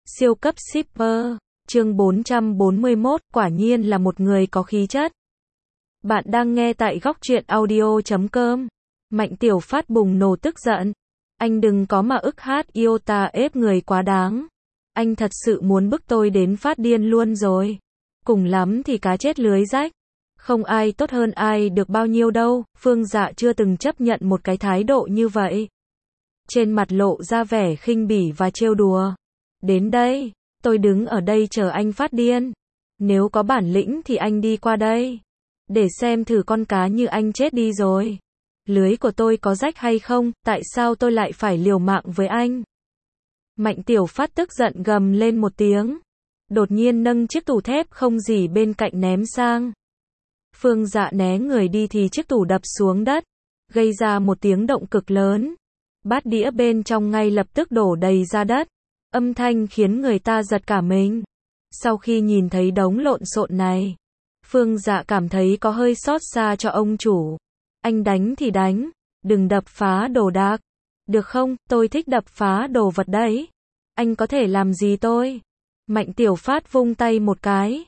Siêu cấp shipper, chương 441, quả nhiên là một người có khí chất. Bạn đang nghe tại góc truyện audio.com. Mạnh Tiểu Phát bùng nổ tức giận. Anh đừng có mà ức hát iota ép người quá đáng. Anh thật sự muốn bức tôi đến phát điên luôn rồi. Cùng lắm thì cá chết lưới rách. Không ai tốt hơn ai được bao nhiêu đâu. Phương Dạ chưa từng chấp nhận một cái thái độ như vậy. Trên mặt lộ ra vẻ khinh bỉ và trêu đùa. Đến đây, tôi đứng ở đây chờ anh phát điên. Nếu có bản lĩnh thì anh đi qua đây. Để xem thử con cá như anh chết đi rồi. Lưới của tôi có rách hay không, tại sao tôi lại phải liều mạng với anh? Mạnh Tiểu Phát tức giận gầm lên một tiếng. Đột nhiên nâng chiếc tủ thép không gì bên cạnh ném sang. Phương Dạ né người đi thì chiếc tủ đập xuống đất, gây ra một tiếng động cực lớn. Bát đĩa bên trong ngay lập tức đổ đầy ra đất. Âm thanh khiến người ta giật cả mình. Sau khi nhìn thấy đống lộn xộn này, Phương Dạ cảm thấy có hơi xót xa cho ông chủ. Anh đánh thì đánh, đừng đập phá đồ đạc. Được không, tôi thích đập phá đồ vật đấy. Anh có thể làm gì tôi? Mạnh Tiểu Phát vung tay một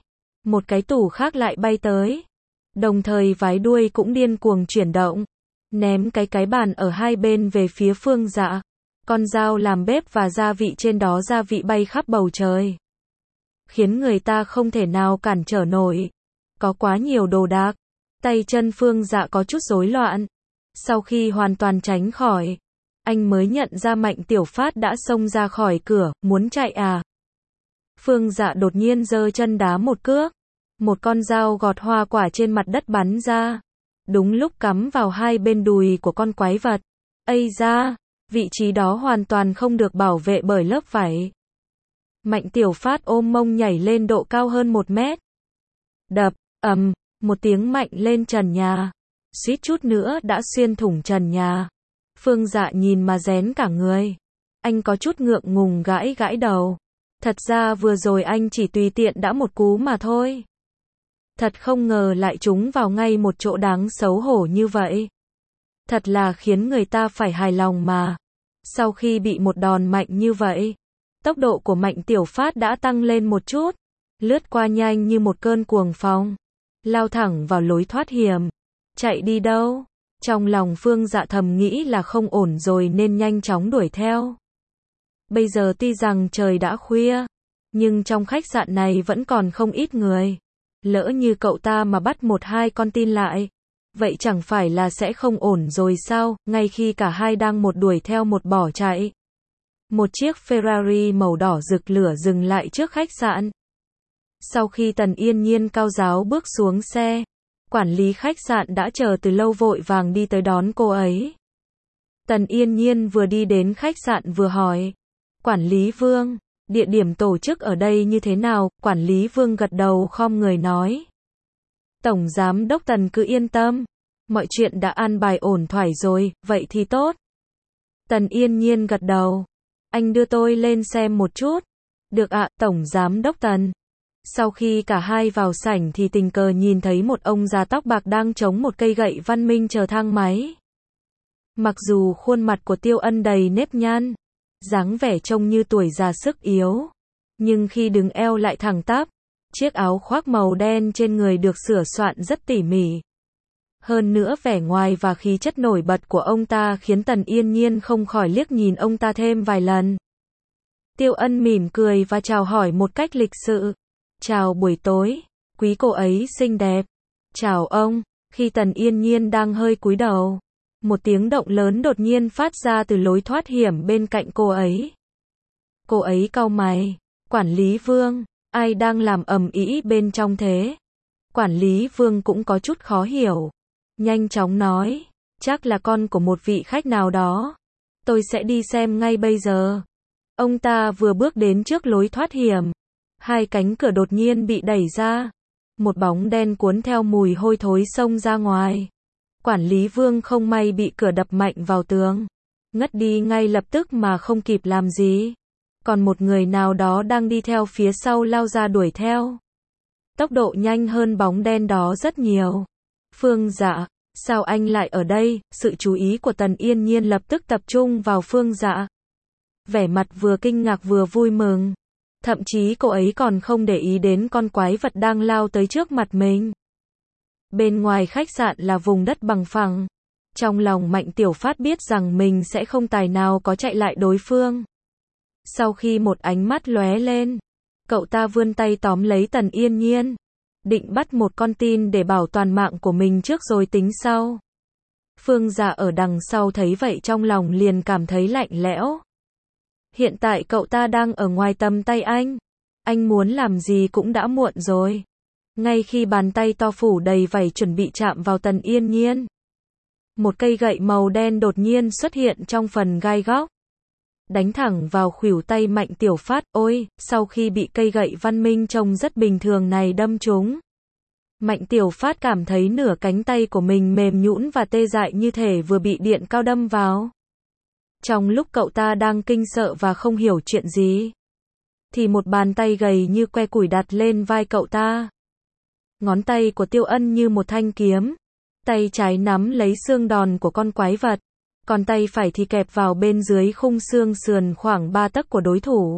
cái tủ khác lại bay tới. Đồng thời vái đuôi cũng điên cuồng chuyển động, ném cái bàn ở hai bên về phía Phương Dạ. Con dao làm bếp và gia vị trên đó gia vị bay khắp bầu trời, khiến người ta không thể nào cản trở nổi. Có quá nhiều đồ đạc, tay chân Phương Dạ có chút rối loạn. Sau khi hoàn toàn tránh khỏi, anh mới nhận ra Mạnh Tiểu Phát đã xông ra khỏi cửa, muốn chạy à. Phương Dạ đột nhiên giơ chân đá một cước. Một con dao gọt hoa quả trên mặt đất bắn ra, đúng lúc cắm vào hai bên đùi của con quái vật. Ây da, vị trí đó hoàn toàn không được bảo vệ bởi lớp vảy. Mạnh Tiểu Phát ôm mông nhảy lên độ cao hơn 1 mét. Đập, một tiếng mạnh lên trần nhà. Suýt chút nữa đã xuyên thủng trần nhà. Phương Dạ nhìn mà rén cả người. Anh có chút ngượng ngùng gãi gãi đầu. Thật ra vừa rồi anh chỉ tùy tiện đã một cú mà thôi. Thật không ngờ lại trúng vào ngay một chỗ đáng xấu hổ như vậy. Thật là khiến người ta phải hài lòng mà. Sau khi bị một đòn mạnh như vậy, tốc độ của Mạnh Tiểu Phát đã tăng lên một chút, lướt qua nhanh như một cơn cuồng phong, lao thẳng vào lối thoát hiểm. Chạy đi đâu? Trong lòng Phương Dạ thầm nghĩ là không ổn rồi nên nhanh chóng đuổi theo. Bây giờ tuy rằng trời đã khuya, nhưng trong khách sạn này vẫn còn không ít người. Lỡ như cậu ta mà bắt 1-2 con tin lại, vậy chẳng phải là sẽ không ổn rồi sao? Ngay khi cả hai đang một đuổi theo một bỏ chạy, một chiếc Ferrari màu đỏ rực lửa dừng lại trước khách sạn. Sau khi Tần Yên Nhiên cao giáo bước xuống xe, quản lý khách sạn đã chờ từ lâu vội vàng đi tới đón cô ấy. Tần Yên Nhiên vừa đi đến khách sạn vừa hỏi, quản lý Vương, địa điểm tổ chức ở đây như thế nào? Quản lý Vương gật đầu khom người nói, Tổng Giám đốc Tần cứ yên tâm, mọi chuyện đã an bài ổn thỏa rồi, vậy thì tốt. Tần Yên Nhiên gật đầu, anh đưa tôi lên xem một chút. Được ạ, Tổng Giám đốc Tần. Sau khi cả hai vào sảnh thì tình cờ nhìn thấy một ông già tóc bạc đang chống một cây gậy văn minh chờ thang máy. Mặc dù khuôn mặt của Tiêu Ân đầy nếp nhăn, dáng vẻ trông như tuổi già sức yếu, nhưng khi đứng eo lại thẳng tắp, chiếc áo khoác màu đen trên người được sửa soạn rất tỉ mỉ. Hơn nữa vẻ ngoài và khí chất nổi bật của ông ta khiến Tần Yên Nhiên không khỏi liếc nhìn ông ta thêm vài lần. Tiêu Ân mỉm cười và chào hỏi một cách lịch sự. Chào buổi tối, quý cô ấy xinh đẹp. Chào ông. Khi Tần Yên Nhiên đang hơi cúi đầu, một tiếng động lớn đột nhiên phát ra từ lối thoát hiểm bên cạnh cô ấy. Cô ấy cau mày. Quản lý Vương, ai đang làm ầm ĩ bên trong thế? Quản lý Vương cũng có chút khó hiểu. Nhanh chóng nói, chắc là con của một vị khách nào đó. Tôi sẽ đi xem ngay bây giờ. Ông ta vừa bước đến trước lối thoát hiểm, hai cánh cửa đột nhiên bị đẩy ra. Một bóng đen cuốn theo mùi hôi thối xông ra ngoài. Quản lý Vương không may bị cửa đập mạnh vào tường, ngất đi ngay lập tức mà không kịp làm gì. Còn một người nào đó đang đi theo phía sau lao ra đuổi theo. Tốc độ nhanh hơn bóng đen đó rất nhiều. Phương Dạ, sao anh lại ở đây? Sự chú ý của Tần Yên Nhiên lập tức tập trung vào Phương Dạ. Vẻ mặt vừa kinh ngạc vừa vui mừng. Thậm chí cô ấy còn không để ý đến con quái vật đang lao tới trước mặt mình. Bên ngoài khách sạn là vùng đất bằng phẳng. Trong lòng Mạnh Tiểu Phát biết rằng mình sẽ không tài nào có chạy lại đối phương. Sau khi một ánh mắt lóe lên, cậu ta vươn tay tóm lấy Tần Yên Nhiên, định bắt một con tin để bảo toàn mạng của mình trước rồi tính sau. Phương Dạ ở đằng sau thấy vậy trong lòng liền cảm thấy lạnh lẽo. Hiện tại cậu ta đang ở ngoài tầm tay anh muốn làm gì cũng đã muộn rồi. Ngay khi bàn tay to phủ đầy vảy chuẩn bị chạm vào Tần Yên Nhiên, một cây gậy màu đen đột nhiên xuất hiện trong phần gai góc, đánh thẳng vào khuỷu tay Mạnh Tiểu Phát. Ôi, sau khi bị cây gậy văn minh trông rất bình thường này đâm trúng, Mạnh Tiểu Phát cảm thấy nửa cánh tay của mình mềm nhũn và tê dại như thể vừa bị điện cao đâm vào. Trong lúc cậu ta đang kinh sợ và không hiểu chuyện gì, thì một bàn tay gầy như que củi đặt lên vai cậu ta. Ngón tay của Tiêu Ân như một thanh kiếm, tay trái nắm lấy xương đòn của con quái vật, còn tay phải thì kẹp vào bên dưới khung xương sườn khoảng 3 tấc của đối thủ.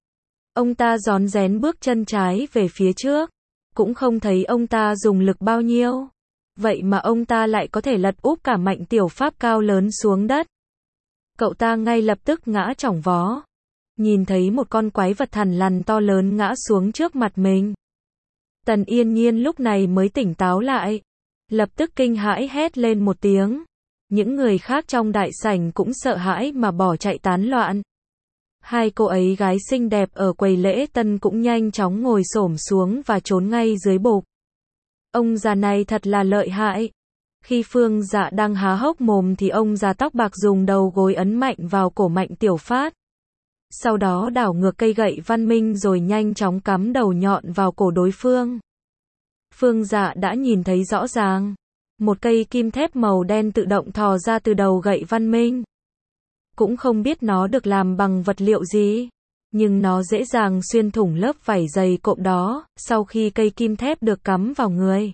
Ông ta rón rén bước chân trái về phía trước, cũng không thấy ông ta dùng lực bao nhiêu. Vậy mà ông ta lại có thể lật úp cả Mạnh Tiểu Phát cao lớn xuống đất. Cậu ta ngay lập tức ngã chỏng vó. Nhìn thấy một con quái vật thằn lằn to lớn ngã xuống trước mặt mình. Tần Yên Nhiên lúc này mới tỉnh táo lại. Lập tức kinh hãi hét lên một tiếng. Những người khác trong đại sảnh cũng sợ hãi mà bỏ chạy tán loạn. Hai cô ấy gái xinh đẹp ở quầy lễ tân cũng nhanh chóng ngồi xổm xuống và trốn ngay dưới bục. Ông già này thật là lợi hại. Khi Phương Dạ đang há hốc mồm thì ông già tóc bạc dùng đầu gối ấn mạnh vào cổ Mạnh Tiểu Phát. Sau đó đảo ngược cây gậy văn minh rồi nhanh chóng cắm đầu nhọn vào cổ đối phương. Phương Dạ đã nhìn thấy rõ ràng. Một cây kim thép màu đen tự động thò ra từ đầu gậy văn minh. Cũng không biết nó được làm bằng vật liệu gì, nhưng nó dễ dàng xuyên thủng lớp vảy dày cộm đó, sau khi cây kim thép được cắm vào người.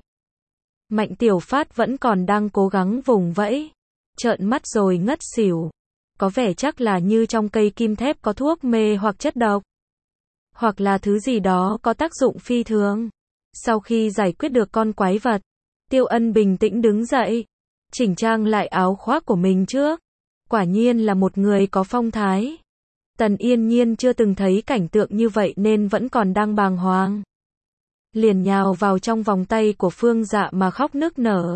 Mạnh Tiểu Phát vẫn còn đang cố gắng vùng vẫy, trợn mắt rồi ngất xỉu. Có vẻ chắc là như trong cây kim thép có thuốc mê hoặc chất độc, hoặc là thứ gì đó có tác dụng phi thường. Sau khi giải quyết được con quái vật, Tiêu Ân bình tĩnh đứng dậy, chỉnh trang lại áo khoác của mình trước. Quả nhiên là một người có phong thái. Tần Yên Nhiên chưa từng thấy cảnh tượng như vậy nên vẫn còn đang bàng hoàng. Liền nhào vào trong vòng tay của Phương Dạ mà khóc nức nở.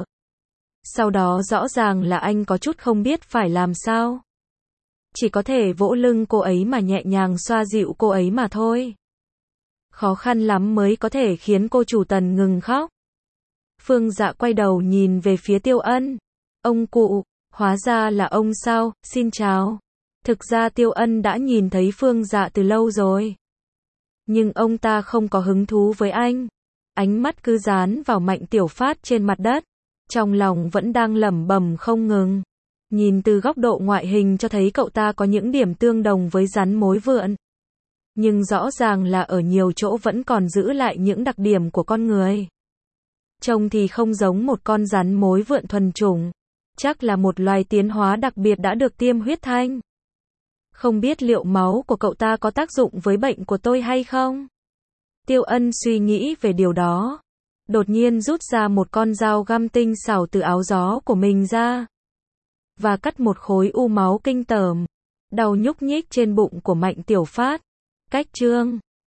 Sau đó rõ ràng là anh có chút không biết phải làm sao. Chỉ có thể vỗ lưng cô ấy mà nhẹ nhàng xoa dịu cô ấy mà thôi. Khó khăn lắm mới có thể khiến cô chủ Tần ngừng khóc. Phương Dạ quay đầu nhìn về phía Tiêu Ân. Ông cụ, hóa ra là ông sao, xin chào. Thực ra Tiêu Ân đã nhìn thấy Phương Dạ từ lâu rồi. Nhưng ông ta không có hứng thú với anh. Ánh mắt cứ dán vào Mạnh Tiểu Phát trên mặt đất. Trong lòng vẫn đang lẩm bẩm không ngừng. Nhìn từ góc độ ngoại hình cho thấy cậu ta có những điểm tương đồng với rắn mối vượn. Nhưng rõ ràng là ở nhiều chỗ vẫn còn giữ lại những đặc điểm của con người. Trông thì không giống một con rắn mối vượn thuần chủng. Chắc là một loài tiến hóa đặc biệt đã được tiêm huyết thanh. Không biết liệu máu của cậu ta có tác dụng với bệnh của tôi hay không? Tiêu Ân suy nghĩ về điều đó. Đột nhiên rút ra một con dao găm tinh xảo từ áo gió của mình ra. Và cắt một khối u máu kinh tởm. Đau nhúc nhích trên bụng của Mạnh Tiểu Phát. Cách chương